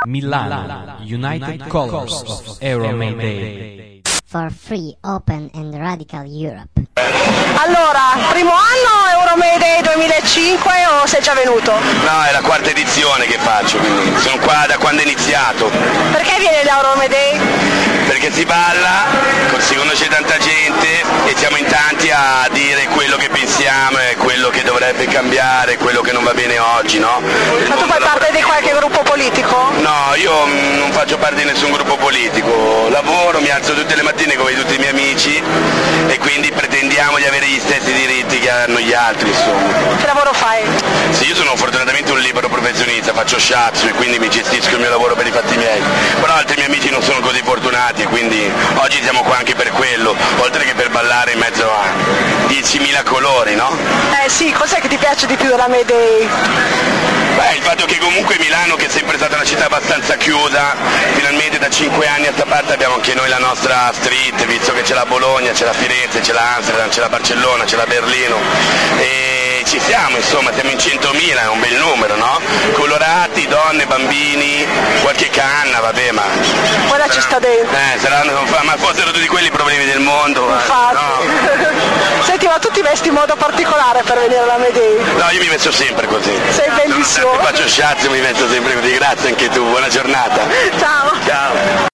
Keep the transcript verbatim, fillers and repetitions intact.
Milano, United Colors of Euromedei. For free, open and radical Europe. Allora, primo anno Euromedei duemilacinque o sei già venuto? No, è la quarta edizione che faccio, quindi sono qua da quando è iniziato. Perché viene l'Euromedei? Perché si balla, si conosce tanta gente e siamo in tanti a dire quello che pensiamo e quello che dovrebbe cambiare, quello che non va bene oggi, no? Ma tu fai parte di qualche gruppo politico? No, io non faccio parte di nessun gruppo politico, lavoro, mi alzo tutte le mattine come tutti i miei amici e quindi pretendiamo di avere gli stessi diritti che hanno gli altri, insomma. Che lavoro fai? Sì, io sono fortunatamente un libero professionista, faccio shiatsu e quindi mi gestisco il mio lavoro per i fatti miei, però altri miei amici non sono così fortunati e quindi oggi siamo qua anche per quello, oltre che per ballare in mezzo a diecimila colori, no? Eh sì, cos'è che ti piace di più della Medei? Beh, il fatto che comunque Milano, che è sempre stata una città abbastanza chiusa, finalmente da cinque anni a sta parte abbiamo anche noi la nostra street, visto che c'è la Bologna, c'è la Firenze, c'è la Amsterdam, c'è la Barcellona, c'è la Berlino e ci siamo, insomma, siamo in centomila, è un bel numero, no? Colorati, donne, bambini, qualche canna, vabbè, ma... Quella ci sta dentro. Eh, saranno, ma fossero tutti quelli i problemi del mondo. Infatti. No. Senti, ma tu ti vesti in modo particolare per venire alla Medei? No, io mi vesto sempre così. Sei bellissimo. Se faccio shiatsu mi vesto sempre così, grazie anche tu, buona giornata. Ciao. Ciao.